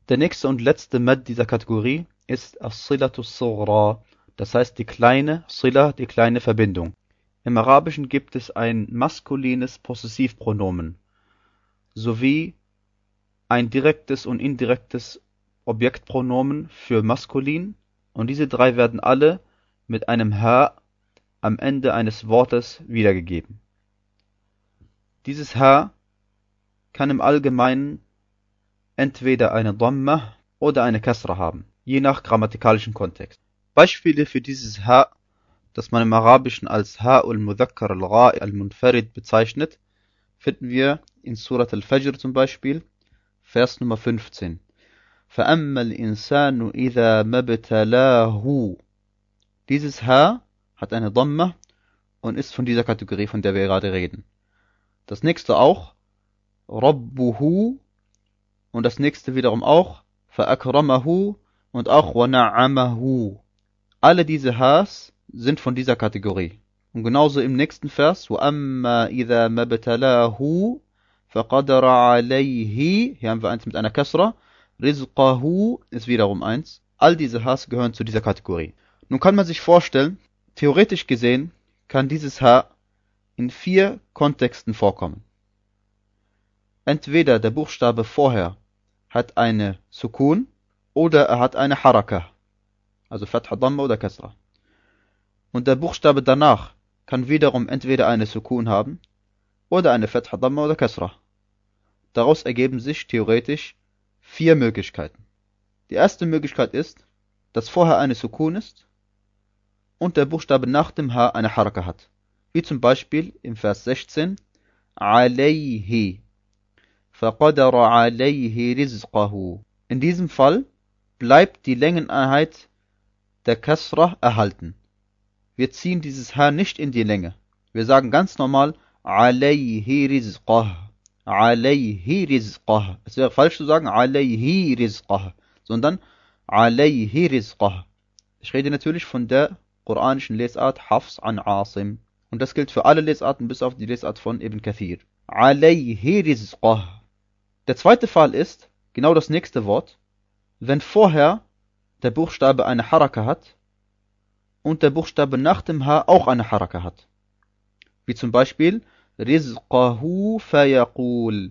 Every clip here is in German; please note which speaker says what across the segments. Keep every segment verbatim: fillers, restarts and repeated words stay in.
Speaker 1: Der nächste und letzte Mad dieser Kategorie ist As-Silatu Sughra, das heißt die kleine Sila, die kleine Verbindung. Im Arabischen gibt es ein maskulines Possessivpronomen sowie ein direktes und indirektes Objektpronomen für maskulin, und diese drei werden alle mit einem Ha am Ende eines Wortes wiedergegeben. Dieses Ha kann im Allgemeinen entweder eine Dhamma oder eine Kasra haben, je nach grammatikalischem Kontext. Beispiele für dieses Ha, das man im Arabischen als Ha'ul Mudhakkar al-Gha'i al-Munfarid bezeichnet, finden wir in Surat al-Fajr zum Beispiel, Vers Nummer fünfzehn. فَأَمَّا الْإِنسَانُ إِذَا مَبْتَلَاهُ. Dieses Ha hat eine Dhamma und ist von dieser Kategorie, von der wir gerade reden. Das nächste auch, Rabbuhu, und das nächste wiederum auch, فَأَكْرَمَهُ und auch وَنَعَمَهُ. Alle diese Ha's sind von dieser Kategorie. Und genauso im nächsten Vers, وَأَمَّا إِذَا مَبْتَلَاهُ فَقَدَرَ عَلَيْهِ, hier haben wir eins mit einer Kasra, Rizqahu ist wiederum eins. All diese Ha's gehören zu dieser Kategorie. Nun kann man sich vorstellen, theoretisch gesehen kann dieses Ha in vier Kontexten vorkommen. Entweder der Buchstabe vorher hat eine Sukun oder er hat eine Haraka, also Fatha, Dhamma oder Kasra. Und der Buchstabe danach kann wiederum entweder eine Sukun haben oder eine Fatha, Dhamma oder Kasra. Daraus ergeben sich theoretisch vier Möglichkeiten. Die erste Möglichkeit ist, dass vorher eine Sukun ist und der Buchstabe nach dem H eine Haraka hat. Wie zum Beispiel im Vers sechzehn, عَلَيْهِ فَقَدَرَ عَلَيْهِ رِزْقَهُ. In diesem Fall bleibt die Längeneinheit der Kasra erhalten. Wir ziehen dieses H nicht in die Länge. Wir sagen ganz normal عَلَيْهِ رِزْقَهُ. عَلَيْهِ رِزْقَهُ. Es wäre falsch zu sagen عَلَيْهِ رِزْقَهُ, sondern عَلَيْهِ رِزْقَهُ. Ich rede natürlich von der koranischen Lesart Hafs an Asim. Und das gilt für alle Lesarten, bis auf die Lesart von Ibn Kathir. عَلَيْهِ رِزْقَهُ. Der zweite Fall ist genau das nächste Wort, wenn vorher der Buchstabe eine Haraka hat und der Buchstabe nach dem H auch eine Haraka hat. Wie zum Beispiel Rizqahu fayaqul.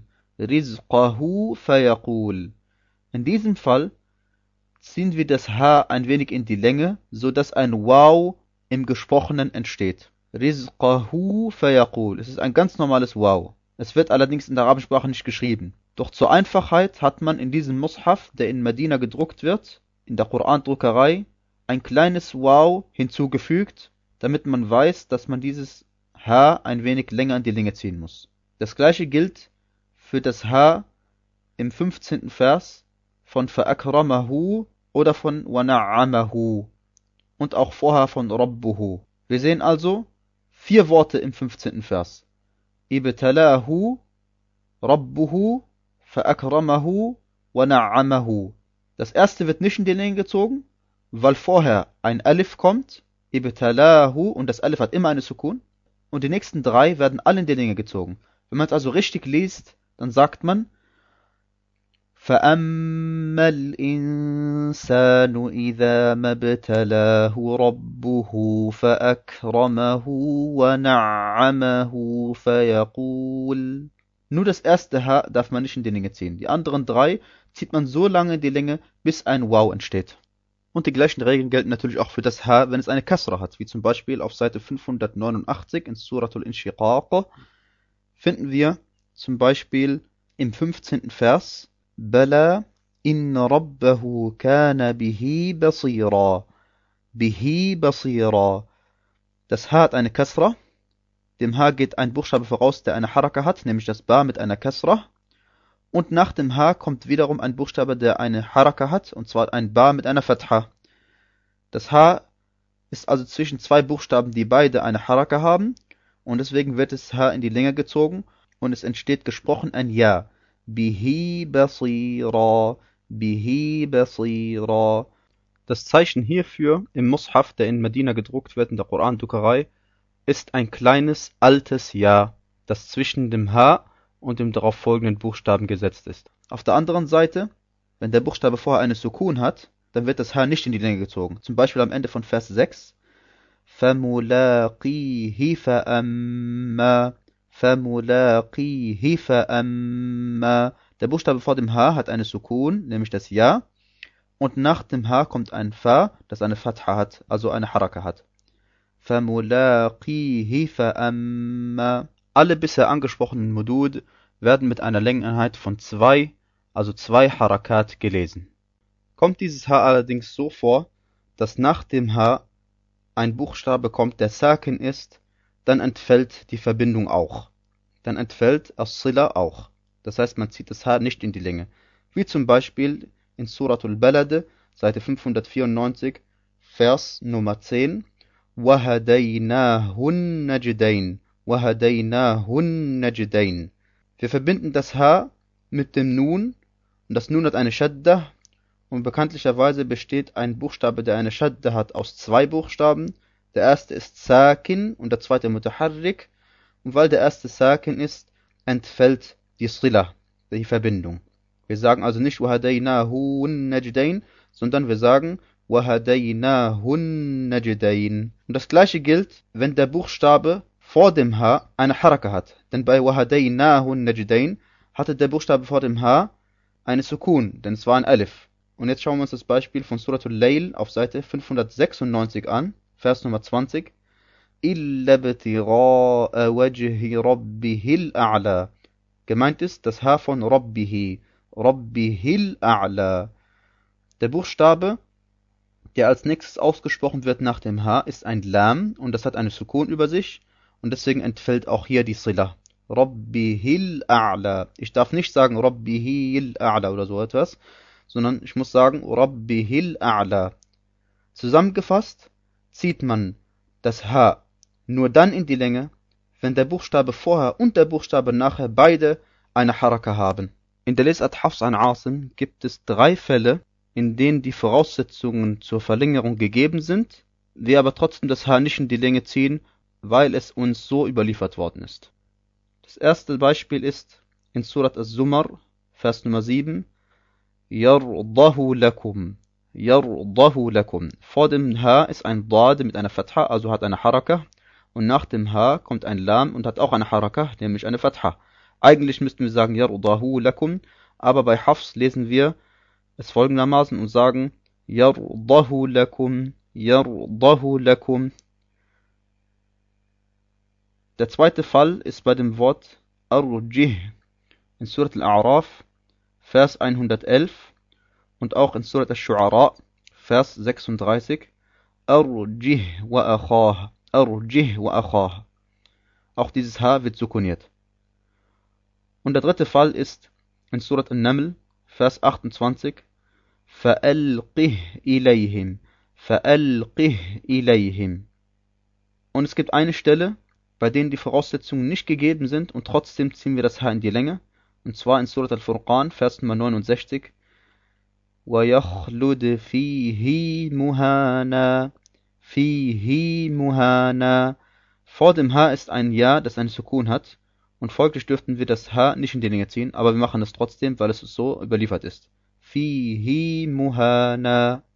Speaker 1: Rizqahu fayaqul. In diesem Fall ziehen wir das H ein wenig in die Länge, so dass ein Waw im Gesprochenen entsteht. Rizqahu fayaqul. Es ist ein ganz normales Waw. Es wird allerdings in der arabischen Sprache nicht geschrieben. Doch zur Einfachheit hat man in diesem Mushaf, der in Medina gedruckt wird, in der Koran-Druckerei, ein kleines Waw hinzugefügt, damit man weiß, dass man dieses H ein wenig länger in die Länge ziehen muss. Das gleiche gilt für das H im fünfzehnten Vers von فَأَكْرَمَهُ oder von وَنَعَّمَهُ und auch vorher von رَبُّهُ. Wir sehen also vier Worte im fünfzehnten Vers. Ibtalahu, Rabbuhu, فَأَكْرَمَهُ وَنَعَّمَهُ. Das erste wird nicht in die Länge gezogen, weil vorher ein Alif kommt, Ibtalahu, und das Alif hat immer eine Sukun. Und die nächsten drei werden alle in die Länge gezogen. Wenn man es also richtig liest, dann sagt man فَأَمَّا الْإِنسَانُ إِذَا مَا ابْتَلَاهُ رَبُّهُ فَأَكْرَمَهُ وَنَعَّمَهُ فَيَقُولُ. Nur das erste H darf man nicht in die Länge ziehen. Die anderen drei zieht man so lange in die Länge, bis ein Waw entsteht. Und die gleichen Regeln gelten natürlich auch für das H, wenn es eine Kasra hat, wie zum Beispiel auf Seite fünfhundertneunundachtzig in Suratul Inshiqaq finden wir zum Beispiel im fünfzehnten Vers Bala inna rabbahu kana bihi basira. Bihi basira. Das H hat eine Kasra. Dem H geht ein Buchstabe voraus, der eine Haraka hat, nämlich das Ba mit einer Kasra. Und nach dem H kommt wiederum ein Buchstabe, der eine Haraka hat, und zwar ein Ba mit einer Fatha. Das H ist also zwischen zwei Buchstaben, die beide eine Haraka haben, und deswegen wird das H in die Länge gezogen und es entsteht gesprochen ein Ja. Bihi basira, bihi basira. Das Zeichen hierfür im Mushaf, der in Medina gedruckt wird, in der Koran-Druckerei, ist ein kleines, altes Ja, das zwischen dem H und dem darauf folgenden Buchstaben gesetzt ist. Auf der anderen Seite Wenn der Buchstabe vorher eine Sukun hat, dann wird das H nicht in die Länge gezogen. Zum Beispiel am Ende von Vers sechs. فَمُلَاقِيهِ فَأَمَّا فَمُلَاقِيهِ فَأَمَّا. Der Buchstabe vor dem H hat eine Sukun, nämlich das Ja. Und nach dem H kommt ein Fa, das eine Fatha hat, also eine Haraka hat. فَمُلَاقِيهِ فَأَمَّا. Alle bisher angesprochenen Mudud werden mit einer Längeneinheit von zwei, also zwei Harakat gelesen. Kommt dieses H allerdings so vor, dass nach dem H ein Buchstabe kommt, der Sakin ist, dann entfällt die Verbindung auch. Dann entfällt As-Sila auch. Das heißt, man zieht das H nicht in die Länge. Wie zum Beispiel in Suratul Balad, Seite fünfhundertvierundneunzig, Vers Nummer zehn. وَهَدَيْنَاهُ النَّجْدَيْنِ وَهَدَيْنَاهُ النَّجْدَيْنِ. Wir verbinden das H mit dem Nun und das Nun hat eine Shadda und bekanntlicherweise besteht ein Buchstabe, der eine Shadda hat, aus zwei Buchstaben. Der erste ist Sakin und der zweite Mutaharrik und weil der erste Sakin ist, entfällt die Sila, die Verbindung. Wir sagen also nicht وَهَدَيْنَاهُ النَّجْدَيْنِ, sondern wir sagen وَهَدَيْنَاهُ النَّجْدَيْنِ. Und das gleiche gilt, wenn der Buchstabe vor dem H eine Haraka hat. Denn bei وَهَدَيْنَاهُ النَّجْدَيْنِ hatte der Buchstabe vor dem H eine Sukun, denn es war ein Alif. Und jetzt schauen wir uns das Beispiel von Suratul Layl auf Seite fünfhundertsechsundneunzig an, Vers Nummer zwanzig. إِلَّا ابْتِغَاءَ وَجْهِ رَبِّهِ الْأَعْلَى. Gemeint ist das H von Rabbihi, Rabbihil A'la. Der Buchstabe, der als nächstes ausgesprochen wird nach dem H, ist ein Lam und das hat eine Sukun über sich und deswegen entfällt auch hier die Sila. Rabbihil A'la. Ich darf nicht sagen Rabbihil A'la oder so etwas, sondern ich muss sagen Rabbihil A'la. Zusammengefasst zieht man das H nur dann in die Länge, wenn der Buchstabe vorher und der Buchstabe nachher beide eine Haraka haben. In der Lesart Hafs an Asim gibt es drei Fälle, in denen die Voraussetzungen zur Verlängerung gegeben sind, wir aber trotzdem das H nicht in die Länge ziehen, weil es uns so überliefert worden ist. Das erste Beispiel ist in Surat Az-Zumar, Vers Nummer sieben, Yardahu lakum, Yardahu lakum. Vor dem H ist ein Dad mit einer Fatha, also hat eine Haraka, und nach dem H kommt ein Lam und hat auch eine Haraka, nämlich eine Fatha. Eigentlich müssten wir sagen Yardahu lakum, aber bei Hafs lesen wir es folgendermaßen und sagen Yardahu lakum, Yardahu lakum. Der zweite Fall ist bei dem Wort Arjih in Surat Al-A'raf, Vers hundertelf und auch in Surat Al-Shu'ara, Vers sechsunddreißig. Arjih wa akhah, Arjih wa akhah. Auch dieses H wird sukuniert. Und der dritte Fall ist in Surat An-Naml, Vers achtundzwanzig. فَأَلْقِهْ إِلَيْهِمْ فَأَلْقِهْ إِلَيْهِمْ. Und es gibt eine Stelle, bei denen die Voraussetzungen nicht gegeben sind und trotzdem ziehen wir das H in die Länge. Und zwar in Surat Al-Furqan, Vers Nummer neunundsechzig. وَيَخْلُدْ فِيهِ مُهَانًا فِيهِ مُهَانًا. Vor dem H ist ein Ja, das eine Sukun hat. Und folglich dürften wir das H nicht in die Länge ziehen, aber wir machen es trotzdem, weil es so überliefert ist. Fihi muhana.